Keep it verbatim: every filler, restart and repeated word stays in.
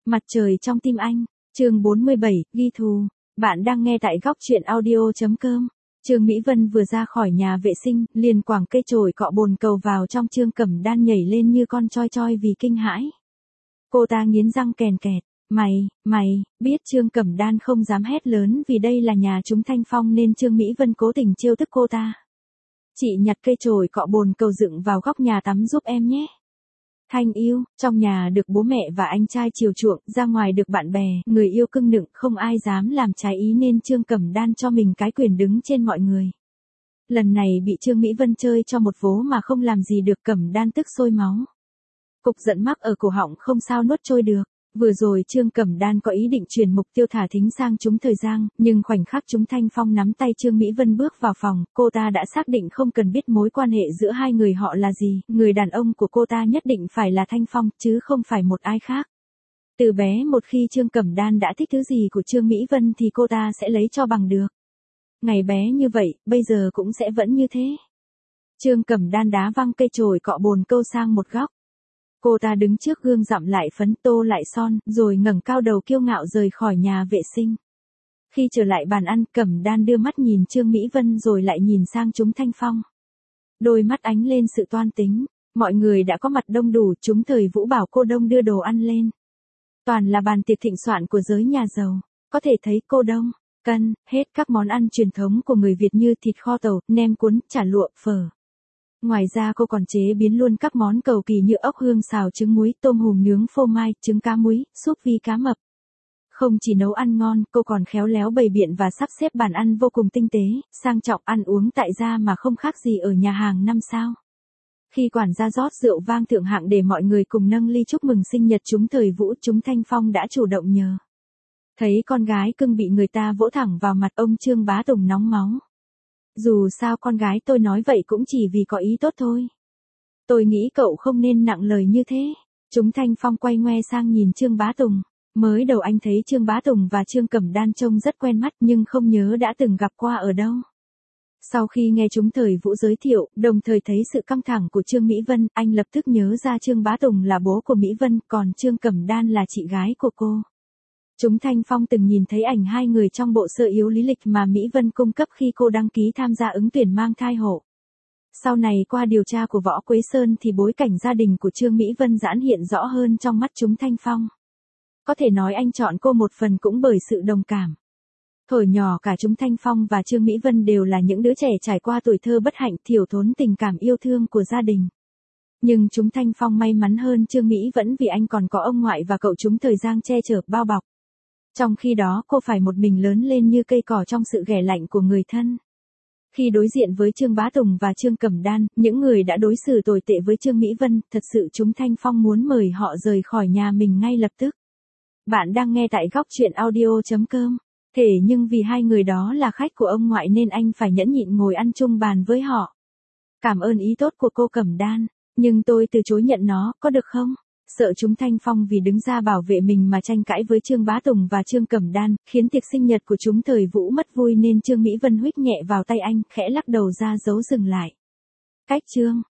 Mặt trời trong tim anh, chương bốn mươi bảy, ghi thù. Bạn đang nghe tại góc truyện audio.com. Trương Mỹ Vân vừa ra khỏi nhà vệ sinh, liền quẳng cây chổi cọ bồn cầu vào trong Trương Cẩm Đan nhảy lên như con choi choi vì kinh hãi. Cô ta nghiến răng kèn kẹt, mày, mày, biết Trương Cẩm Đan không dám hét lớn vì đây là nhà chúng Thanh Phong nên Trương Mỹ Vân cố tình trêu tức cô ta. Chị nhặt cây chổi cọ bồn cầu dựng vào góc nhà tắm giúp em nhé. Thanh yêu, trong nhà được bố mẹ và anh trai chiều chuộng, ra ngoài được bạn bè, người yêu cưng nựng, không ai dám làm trái ý nên Trương Cẩm Đan cho mình cái quyền đứng trên mọi người. Lần này bị Trương Mỹ Vân chơi cho một vố mà không làm gì được, Cẩm Đan tức sôi máu. Cục giận mắc ở cổ họng không sao nuốt trôi được. Vừa rồi Trương Cẩm Đan có ý định chuyển mục tiêu thả thính sang chúng Thời Giang, nhưng khoảnh khắc chúng Thanh Phong nắm tay Trương Mỹ Vân bước vào phòng, cô ta đã xác định không cần biết mối quan hệ giữa hai người họ là gì, người đàn ông của cô ta nhất định phải là Thanh Phong, chứ không phải một ai khác. Từ bé một khi Trương Cẩm Đan đã thích thứ gì của Trương Mỹ Vân thì cô ta sẽ lấy cho bằng được. Ngày bé như vậy, bây giờ cũng sẽ vẫn như thế. Trương Cẩm Đan đá văng cây chổi cọ bồn câu sang một góc. Cô ta đứng trước gương dặm lại phấn tô lại son, rồi ngẩng cao đầu kiêu ngạo rời khỏi nhà vệ sinh. Khi trở lại bàn ăn, Cẩm Đan đưa mắt nhìn Trương Mỹ Vân rồi lại nhìn sang chúng Thanh Phong. Đôi mắt ánh lên sự toan tính, mọi người đã có mặt đông đủ, chúng Thời Vũ bảo cô Đông đưa đồ ăn lên. Toàn là bàn tiệc thịnh soạn của giới nhà giàu, có thể thấy cô Đông, cân, hết các món ăn truyền thống của người Việt như thịt kho tàu, nem cuốn, chả lụa, phở. Ngoài ra cô còn chế biến luôn các món cầu kỳ như ốc hương xào trứng muối, tôm hùm nướng phô mai, trứng cá muối, súp vi cá mập. Không chỉ nấu ăn ngon, cô còn khéo léo bày biện và sắp xếp bàn ăn vô cùng tinh tế, sang trọng, ăn uống tại gia mà không khác gì ở nhà hàng năm sao. Khi quản gia rót rượu vang thượng hạng để mọi người cùng nâng ly chúc mừng sinh nhật chúng Thời Vũ, chúng Thanh Phong đã chủ động nhờ. Thấy con gái cưng bị người ta vỗ thẳng vào mặt, ông Trương Bá Tùng nóng máu. Dù sao con gái tôi nói vậy cũng chỉ vì có ý tốt thôi. Tôi nghĩ cậu không nên nặng lời như thế. Chúng Thanh Phong quay ngoe sang nhìn Trương Bá Tùng. Mới đầu anh thấy Trương Bá Tùng và Trương Cẩm Đan trông rất quen mắt nhưng không nhớ đã từng gặp qua ở đâu. Sau khi nghe chúng Thời Vũ giới thiệu, đồng thời thấy sự căng thẳng của Trương Mỹ Vân, anh lập tức nhớ ra Trương Bá Tùng là bố của Mỹ Vân, còn Trương Cẩm Đan là chị gái của cô. Chúng Thanh Phong từng nhìn thấy ảnh hai người trong bộ sơ yếu lý lịch mà Mỹ Vân cung cấp khi cô đăng ký tham gia ứng tuyển mang thai hộ. Sau này qua điều tra của Võ Quế Sơn thì bối cảnh gia đình của Trương Mỹ Vân giãn hiện rõ hơn trong mắt chúng Thanh Phong. Có thể nói anh chọn cô một phần cũng bởi sự đồng cảm. Thuở nhỏ cả chúng Thanh Phong và Trương Mỹ Vân đều là những đứa trẻ trải qua tuổi thơ bất hạnh, thiểu thốn tình cảm yêu thương của gia đình. Nhưng chúng Thanh Phong may mắn hơn Trương Mỹ Vân vì anh còn có ông ngoại và cậu chúng Thời Giang che chở bao bọc. Trong khi đó cô phải một mình lớn lên như cây cỏ trong sự ghẻ lạnh của người thân. Khi đối diện với Trương Bá Tùng và Trương Cẩm Đan, những người đã đối xử tồi tệ với Trương Mỹ Vân, thật sự chúng Thanh Phong muốn mời họ rời khỏi nhà mình ngay lập tức. Bạn đang nghe tại góc truyện audio.com. Thế nhưng vì hai người đó là khách của ông ngoại nên anh phải nhẫn nhịn ngồi ăn chung bàn với họ. Cảm ơn ý tốt của cô Cẩm Đan, nhưng tôi từ chối nhận nó, có được không? Sợ chúng Thanh Phong vì đứng ra bảo vệ mình mà tranh cãi với Trương Bá Tùng và Trương Cẩm Đan, khiến tiệc sinh nhật của chúng Thời Vũ mất vui nên Trương Mỹ Vân huých nhẹ vào tay anh, khẽ lắc đầu ra dấu dừng lại. Cách Trương